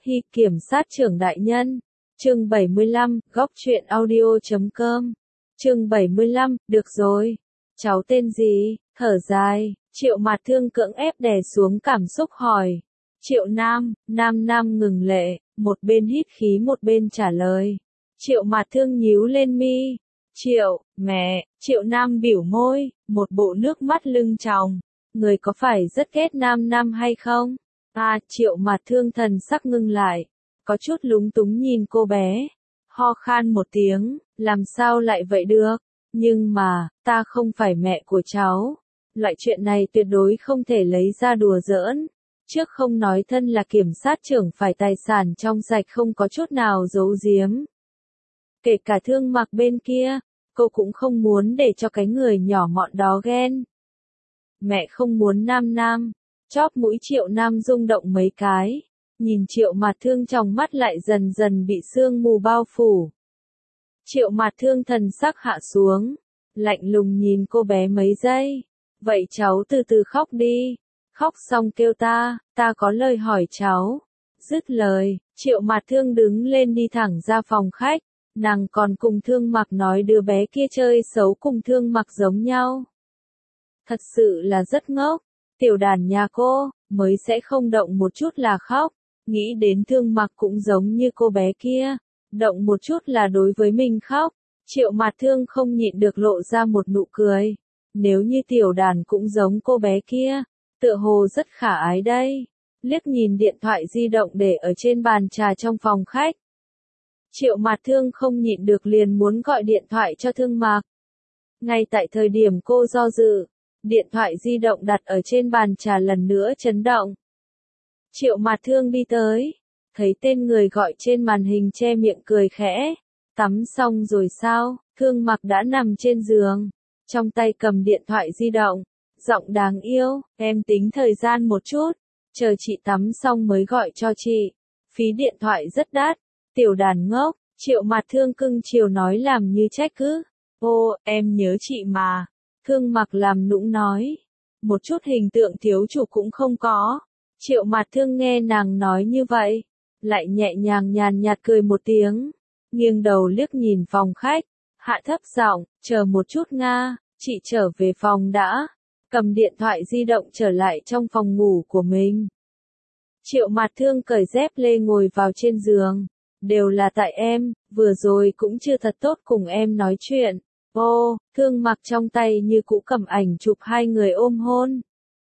Hi kiểm sát trưởng đại nhân. Chương 75, góc truyện audio.com. Chương 75, được rồi. Cháu tên gì? Thở dài, Triệu Mạt Thương cưỡng ép đè xuống cảm xúc hỏi. Triệu Nam. Nam ngừng lệ, một bên hít khí một bên trả lời. Triệu Mạt Thương nhíu lên mi. Triệu, mẹ. Triệu Nam bĩu môi, một bộ nước mắt lưng tròng. Người có phải rất ghét Nam hay không? Triệu Mạt Thương thần sắc ngưng lại, có chút lúng túng nhìn cô bé, ho khan một tiếng, làm sao lại vậy được? Nhưng mà, ta không phải mẹ của cháu. Loại chuyện này tuyệt đối không thể lấy ra đùa giỡn. Trước không nói thân là kiểm sát trưởng phải tài sản trong sạch không có chút nào giấu giếm. Kể cả Thương Mặc bên kia, cô cũng không muốn để cho cái người nhỏ mọn đó ghen. Mẹ không muốn Nam. Chóp mũi Triệu Nam rung động mấy cái, nhìn Triệu Mạt Thương trong mắt lại dần dần bị sương mù bao phủ. Triệu Mạt Thương thần sắc hạ xuống, lạnh lùng nhìn cô bé mấy giây. Vậy cháu từ từ khóc đi, khóc xong kêu ta có lời hỏi cháu. Dứt lời, Triệu Mạt Thương đứng lên đi thẳng ra phòng khách, nàng còn cùng Thương Mặc nói đứa bé kia chơi xấu cùng Thương Mặc giống nhau. Thật sự là rất ngốc. Tiểu đàn nhà cô, mới sẽ không động một chút là khóc, nghĩ đến Thương Mặc cũng giống như cô bé kia, động một chút là đối với mình khóc. Triệu Mạt Thương không nhịn được lộ ra một nụ cười, nếu như tiểu đàn cũng giống cô bé kia, tựa hồ rất khả ái đây. Liếc nhìn điện thoại di động để ở trên bàn trà trong phòng khách. Triệu Mạt Thương không nhịn được liền muốn gọi điện thoại cho Thương Mặc. Ngay tại thời điểm cô do dự, điện thoại di động đặt ở trên bàn trà lần nữa chấn động. Triệu Mạt Thương đi tới, thấy tên người gọi trên màn hình che miệng cười khẽ. Tắm xong rồi sao? Thương Mặc đã nằm trên giường, trong tay cầm điện thoại di động, giọng đáng yêu, em tính thời gian một chút, chờ chị tắm xong mới gọi cho chị. Phí điện thoại rất đắt. Tiểu đàn ngốc, Triệu Mạt Thương cưng chiều nói làm như trách cứ. Ô, em nhớ chị mà. Thương Mặc làm nũng nói, một chút hình tượng thiếu chủ cũng không có. Triệu Mạt Thương nghe nàng nói như vậy, lại nhẹ nhàng nhàn nhạt cười một tiếng, nghiêng đầu liếc nhìn phòng khách, hạ thấp giọng, chờ một chút Nga, chị trở về phòng đã, cầm điện thoại di động trở lại trong phòng ngủ của mình. Triệu Mạt Thương cởi dép lê ngồi vào trên giường, đều là tại em, vừa rồi cũng chưa thật tốt cùng em nói chuyện. Ô, Thương Mặc trong tay như cũ cầm ảnh chụp hai người ôm hôn.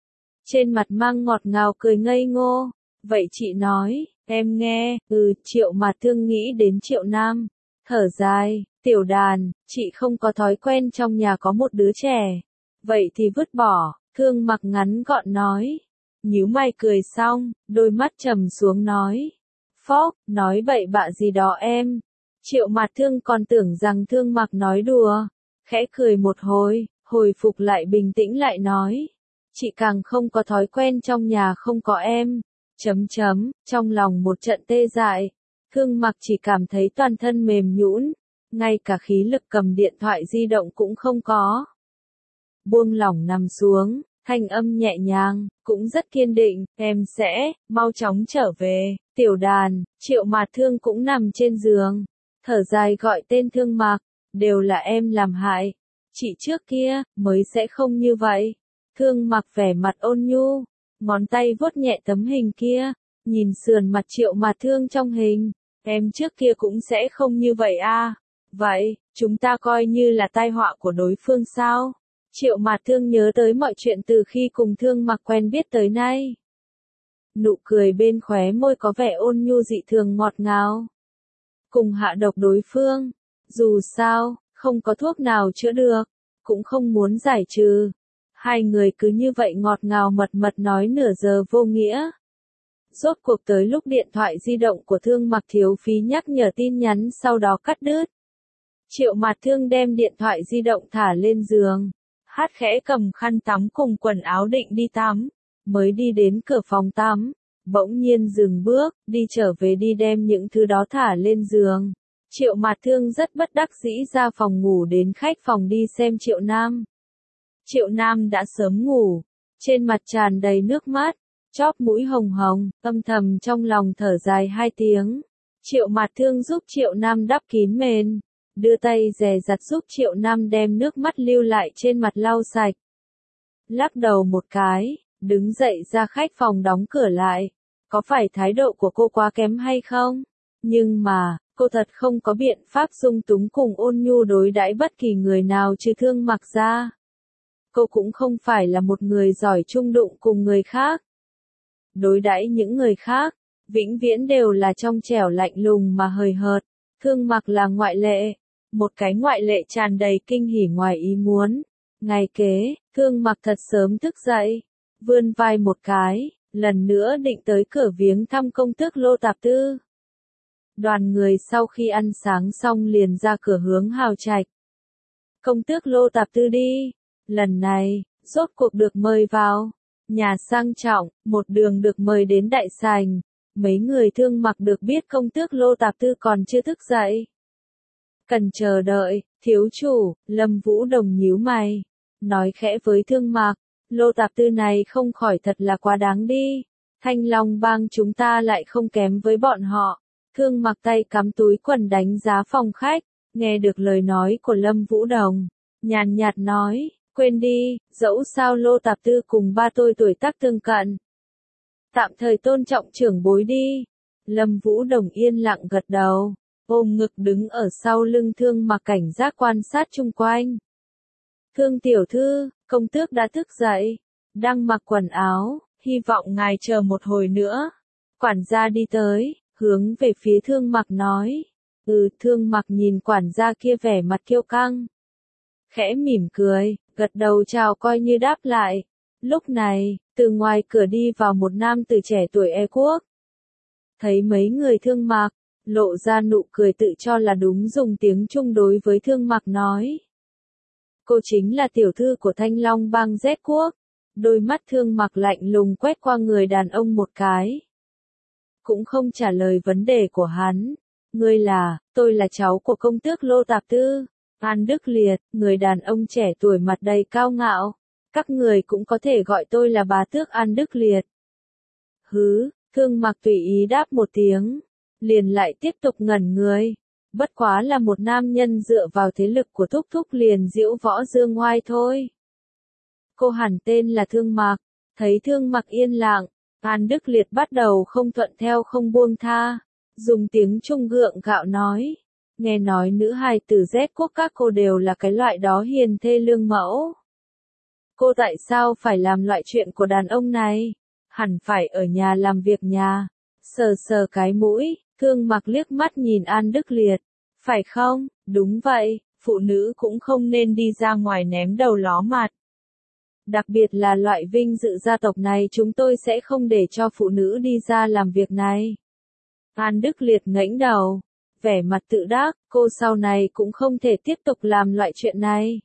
Trên mặt mang ngọt ngào cười ngây ngô. Vậy chị nói, em nghe. Triệu Mạt Thương nghĩ đến Triệu Nam. Thở dài, tiểu đàn, chị không có thói quen trong nhà có một đứa trẻ. Vậy thì vứt bỏ. Thương Mặc ngắn gọn nói. Nhíu mày cười xong, đôi mắt trầm xuống nói. Phóc, nói bậy bạ gì đó em. Triệu Mạt Thương còn tưởng rằng Thương Mặc nói đùa, khẽ cười một hồi, hồi phục lại bình tĩnh lại nói. Chị càng không có thói quen trong nhà không có em. Trong lòng một trận tê dại, Thương Mặc chỉ cảm thấy toàn thân mềm nhũn, ngay cả khí lực cầm điện thoại di động cũng không có. Buông lỏng nằm xuống, thanh âm nhẹ nhàng, cũng rất kiên định, em sẽ mau chóng trở về. Tiểu đàn, Triệu Mạt Thương cũng nằm trên giường, thở dài gọi tên Thương Mặc, đều là em làm hại. Chị trước kia, mới sẽ không như vậy. Thương Mặc vẻ mặt ôn nhu, ngón tay vuốt nhẹ tấm hình kia, nhìn sườn mặt Triệu Mạt Thương trong hình. Em trước kia cũng sẽ không như vậy à? Vậy, chúng ta coi như là tai họa của đối phương sao? Triệu Mạt Thương nhớ tới mọi chuyện từ khi cùng Thương Mặc quen biết tới nay. Nụ cười bên khóe môi có vẻ ôn nhu dị thường ngọt ngào. Cùng hạ độc đối phương, dù sao, không có thuốc nào chữa được, cũng không muốn giải trừ. Hai người cứ như vậy ngọt ngào mật nói nửa giờ vô nghĩa. Rốt cuộc tới lúc điện thoại di động của Thương Mặc thiếu phí nhắc nhở tin nhắn sau đó cắt đứt. Triệu Mạt Thương đem điện thoại di động thả lên giường, hát khẽ cầm khăn tắm cùng quần áo định đi tắm, mới đi đến cửa phòng tắm, bỗng nhiên dừng bước, đi trở về đi đem những thứ đó thả lên giường. Triệu Mạt Thương rất bất đắc dĩ ra phòng ngủ đến khách phòng đi xem Triệu Nam. Triệu Nam đã sớm ngủ, trên mặt tràn đầy nước mắt, chóp mũi hồng hồng, âm thầm trong lòng thở dài 2 tiếng. Triệu Mạt Thương giúp Triệu Nam đắp kín mền, đưa tay dè dặt giúp Triệu Nam đem nước mắt lưu lại trên mặt lau sạch. Lắc đầu một cái, đứng dậy ra khách phòng đóng cửa lại. Có phải thái độ của cô quá kém hay không? Nhưng mà, cô thật không có biện pháp dung túng cùng ôn nhu đối đãi bất kỳ người nào trừ Thương Mặc ra. Cô cũng không phải là một người giỏi chung đụng cùng người khác. Đối đãi những người khác, vĩnh viễn đều là trong trẻo lạnh lùng mà hời hợt. Thương Mặc là ngoại lệ, một cái ngoại lệ tràn đầy kinh hỉ ngoài ý muốn. Ngày kế, Thương Mặc thật sớm thức dậy, vươn vai một cái, lần nữa định tới cửa viếng thăm công tước Lô Tạp Tư. Đoàn người sau khi ăn sáng xong liền ra cửa hướng Hào Trạch. Công tước Lô Tạp Tư đi, lần này, rốt cuộc được mời vào. Nhà sang trọng, một đường được mời đến đại sảnh. Mấy người Thương Mặc được biết công tước Lô Tạp Tư còn chưa thức dậy. Cần chờ đợi, thiếu chủ, Lâm Vũ Đồng nhíu mày. Nói khẽ với Thương Mặc, Lô Tạp Tư này không khỏi thật là quá đáng đi. Thanh Long bang chúng ta lại không kém với bọn họ. Thương Mặc tay cắm túi quần đánh giá phòng khách, nghe được lời nói của Lâm Vũ Đồng. Nhàn nhạt nói, quên đi, dẫu sao Lô Tạp Tư cùng ba tôi tuổi tác tương cận. Tạm thời tôn trọng trưởng bối đi. Lâm Vũ Đồng yên lặng gật đầu, ôm ngực đứng ở sau lưng Thương Mặc cảnh giác quan sát chung quanh. Thương tiểu thư, công tước đã thức dậy, đang mặc quần áo, hy vọng ngài chờ một hồi nữa. Quản gia đi tới, hướng về phía Thương Mặc nói. Thương Mặc nhìn quản gia kia vẻ mặt kiêu căng. Khẽ mỉm cười, gật đầu chào coi như đáp lại. Lúc này, từ ngoài cửa đi vào một nam tử trẻ tuổi Quốc. Thấy mấy người Thương Mặc, lộ ra nụ cười tự cho là đúng dùng tiếng Trung đối với Thương Mặc nói. Cô chính là tiểu thư của Thanh Long bang Z quốc. Đôi mắt Thương Mặc lạnh lùng quét qua người đàn ông một cái. Cũng không trả lời vấn đề của hắn. Tôi là cháu của công tước Lô Tạp Tư. An Đức Liệt, người đàn ông trẻ tuổi mặt đầy cao ngạo. Các người cũng có thể gọi tôi là bá tước An Đức Liệt. Thương Mặc tùy ý đáp một tiếng. Liền lại tiếp tục ngẩn người. Bất quá là một nam nhân dựa vào thế lực của thúc thúc liền diễu võ dương ngoai thôi. Cô hẳn tên là Thương Mặc. Thấy Thương Mặc yên lặng, An Đức Liệt bắt đầu không thuận theo không buông tha. Dùng tiếng Trung gượng gạo nói. Nghe nói nữ hài tử Z quốc các cô đều là cái loại đó hiền thê lương mẫu. Cô tại sao phải làm loại chuyện của đàn ông này? Hẳn phải ở nhà làm việc nhà. Sờ sờ cái mũi, Thương Mặc liếc mắt nhìn An Đức Liệt. Phải không? Đúng vậy, phụ nữ cũng không nên đi ra ngoài ném đầu ló mặt. Đặc biệt là loại vinh dự gia tộc này chúng tôi sẽ không để cho phụ nữ đi ra làm việc này. An Đức Liệt ngẩng đầu, vẻ mặt tự đắc, cô sau này cũng không thể tiếp tục làm loại chuyện này.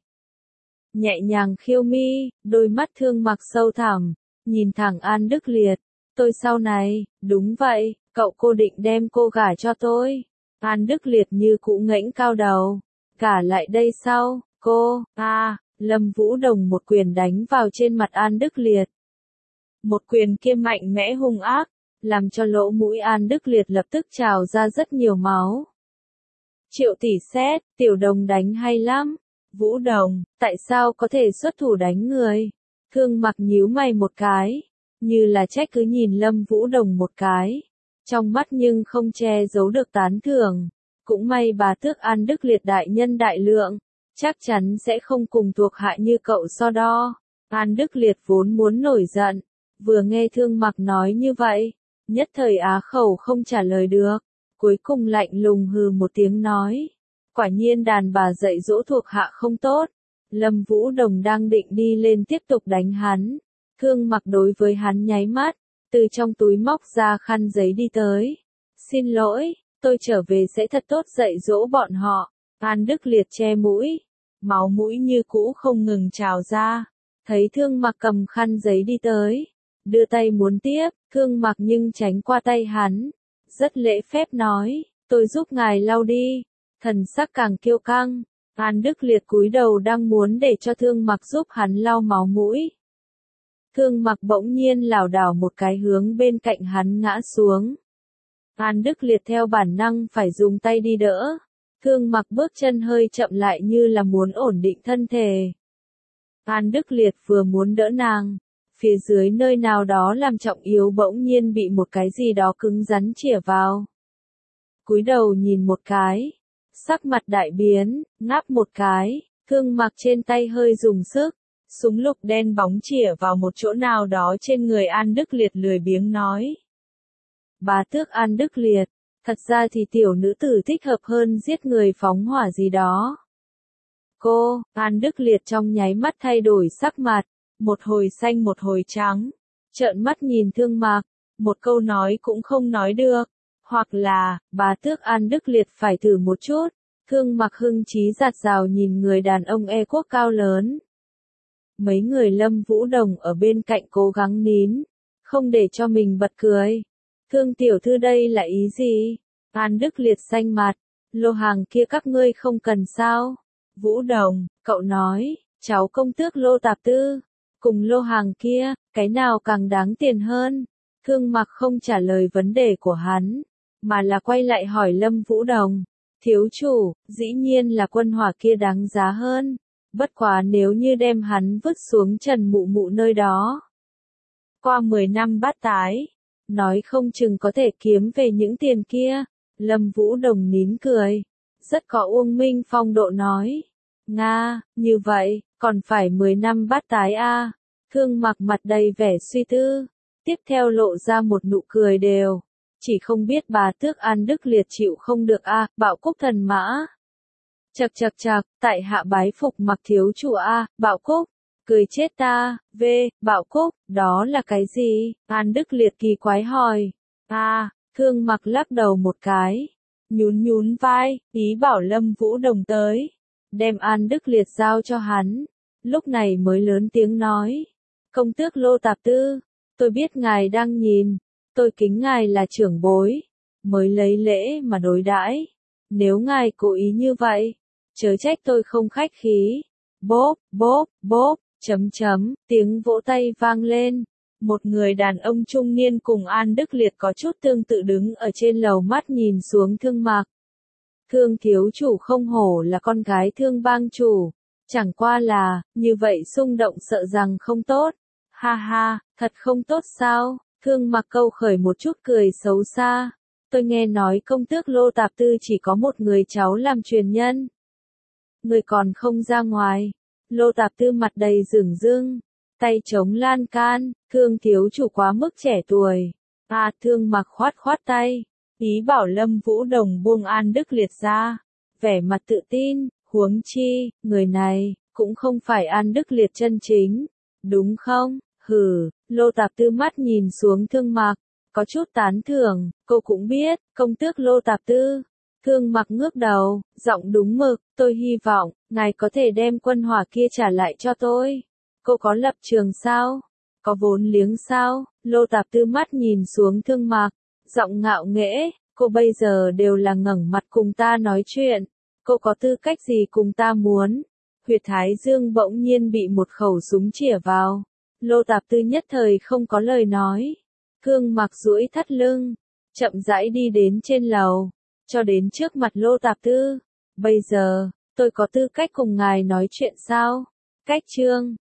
Nhẹ nhàng khiêu mi, đôi mắt Thương Mặc sâu thẳm, nhìn thẳng An Đức Liệt. Tôi sau này, đúng vậy, cô định đem cô gả cho tôi. An Đức Liệt như cũ ngẩng cao đầu. Gả lại đây sau, cô, Lâm Vũ Đồng một quyền đánh vào trên mặt An Đức Liệt. Một quyền kia mạnh mẽ hung ác, làm cho lỗ mũi An Đức Liệt lập tức trào ra rất nhiều máu. Triệu tỷ xét, tiểu đồng đánh hay lắm. Vũ Đồng, tại sao có thể xuất thủ đánh người? Thương Mặc nhíu mày một cái, như là trách cứ nhìn Lâm Vũ Đồng một cái. Trong mắt nhưng không che giấu được tán thưởng. Cũng may bà tước An Đức Liệt đại nhân đại lượng, chắc chắn sẽ không cùng thuộc hạ như cậu so đo. An Đức Liệt vốn muốn nổi giận, vừa nghe Thương Mặc nói như vậy, nhất thời á khẩu không trả lời được, cuối cùng lạnh lùng hừ một tiếng nói. Quả nhiên đàn bà dạy dỗ thuộc hạ không tốt. Lâm Vũ Đồng đang định đi lên tiếp tục đánh hắn. Thương Mặc đối với hắn nháy mắt, từ trong túi móc ra khăn giấy đi tới. Xin lỗi, tôi trở về sẽ thật tốt dạy dỗ bọn họ. An Đức Liệt che mũi, máu mũi như cũ không ngừng trào ra. Thấy Thương Mặc cầm khăn giấy đi tới, đưa tay muốn tiếp, Thương Mặc nhưng tránh qua tay hắn. Rất lễ phép nói, tôi giúp ngài lau đi. Thần sắc càng kiêu căng, An Đức Liệt cúi đầu đang muốn để cho Thương Mặc giúp hắn lau máu mũi. Thương Mặc bỗng nhiên lảo đảo một cái hướng bên cạnh hắn ngã xuống. An Đức Liệt theo bản năng phải dùng tay đi đỡ. Thương Mặc bước chân hơi chậm lại như là muốn ổn định thân thể. An Đức Liệt vừa muốn đỡ nàng, phía dưới nơi nào đó làm trọng yếu bỗng nhiên bị một cái gì đó cứng rắn chĩa vào. Cúi đầu nhìn một cái, sắc mặt đại biến, ngáp một cái, Thương Mặc trên tay hơi dùng sức, súng lục đen bóng chĩa vào một chỗ nào đó trên người An Đức Liệt lười biếng nói. Bá tước An Đức Liệt, thật ra thì tiểu nữ tử thích hợp hơn giết người phóng hỏa gì đó. Cô, An Đức Liệt trong nháy mắt thay đổi sắc mặt, một hồi xanh một hồi trắng, trợn mắt nhìn Thương Mặc, một câu nói cũng không nói được, hoặc là, bá tước An Đức Liệt phải thử một chút. Thương Mặc hưng trí dạt dào nhìn người đàn ông quốc cao lớn. Mấy người Lâm Vũ Đồng ở bên cạnh cố gắng nín, không để cho mình bật cười. Thương tiểu thư đây là ý gì? An Đức Liệt xanh mặt, lô hàng kia các ngươi không cần sao? Vũ Đồng, cậu nói, cháu công tước Lô Tạp Tư, cùng lô hàng kia, cái nào càng đáng tiền hơn? Thương Mặc không trả lời vấn đề của hắn, mà là quay lại hỏi Lâm Vũ Đồng. Thiếu chủ, dĩ nhiên là quân hỏa kia đáng giá hơn. Bất quá nếu như đem hắn vứt xuống Trần Mụ Mụ nơi đó. Qua 10 năm bát tái, nói không chừng có thể kiếm về những tiền kia. Lâm Vũ Đồng nín cười, rất có uông minh phong độ nói. Nga, như vậy, còn phải 10 năm bát tái a? Thương Mặc mặt đầy vẻ suy tư, tiếp theo lộ ra một nụ cười đều. Chỉ không biết bà tước An Đức Liệt chịu không được a, Bạo Cúc thần mã. Chậc chậc chậc, tại hạ bái phục Mặc thiếu chủ a, Bạo Cúc. Cười chết ta, Bạo Cúc, đó là cái gì? An Đức Liệt kỳ quái hỏi. Thương Mặc lắc đầu một cái, nhún nhún vai, ý bảo Lâm Vũ Đồng tới, đem An Đức Liệt giao cho hắn, lúc này mới lớn tiếng nói. Công tước Lô Tạp Tư, tôi biết ngài đang nhìn, tôi kính ngài là trưởng bối, mới lấy lễ mà đối đãi. Nếu ngài cố ý như vậy, chớ trách tôi không khách khí. Bốp, bốp, bốp, tiếng vỗ tay vang lên. Một người đàn ông trung niên cùng An Đức Liệt có chút tương tự đứng ở trên lầu mắt nhìn xuống Thương Mặc. Thương thiếu chủ không hổ là con gái Thương bang chủ, chẳng qua là, như vậy xung động sợ rằng không tốt. Ha ha, thật không tốt sao? Thương Mặc câu khởi một chút cười xấu xa. Tôi nghe nói công tước Lô Tạp Tư chỉ có một người cháu làm truyền nhân. Người còn không ra ngoài. Lô Tạp Tư mặt đầy rửng rưng, tay chống lan can, Thương thiếu chủ quá mức trẻ tuổi. Thương Mặc khoát khoát tay, ý bảo Lâm Vũ Đồng buông An Đức Liệt ra, vẻ mặt tự tin, huống chi, người này, cũng không phải An Đức Liệt chân chính, đúng không? Hừ, Lô Tạp Tư mắt nhìn xuống Thương Mặc, có chút tán thưởng, cô cũng biết, công tước Lô Tạp Tư. Thương Mặc ngước đầu, giọng đúng mực, tôi hy vọng, ngài có thể đem quân hỏa kia trả lại cho tôi. Cô có lập trường sao? Có vốn liếng sao? Lô Tạp Tư mắt nhìn xuống Thương Mặc, giọng ngạo nghễ, cô bây giờ đều là ngẩng mặt cùng ta nói chuyện. Cô có tư cách gì cùng ta muốn? Huyệt Thái Dương bỗng nhiên bị một khẩu súng chĩa vào. Lô Tạp Tư nhất thời không có lời nói. Thương Mặc duỗi thắt lưng, chậm rãi đi đến trên lầu, cho đến trước mặt Lô Tạp Tư. Bây giờ, tôi có tư cách cùng ngài nói chuyện sao? Cách chương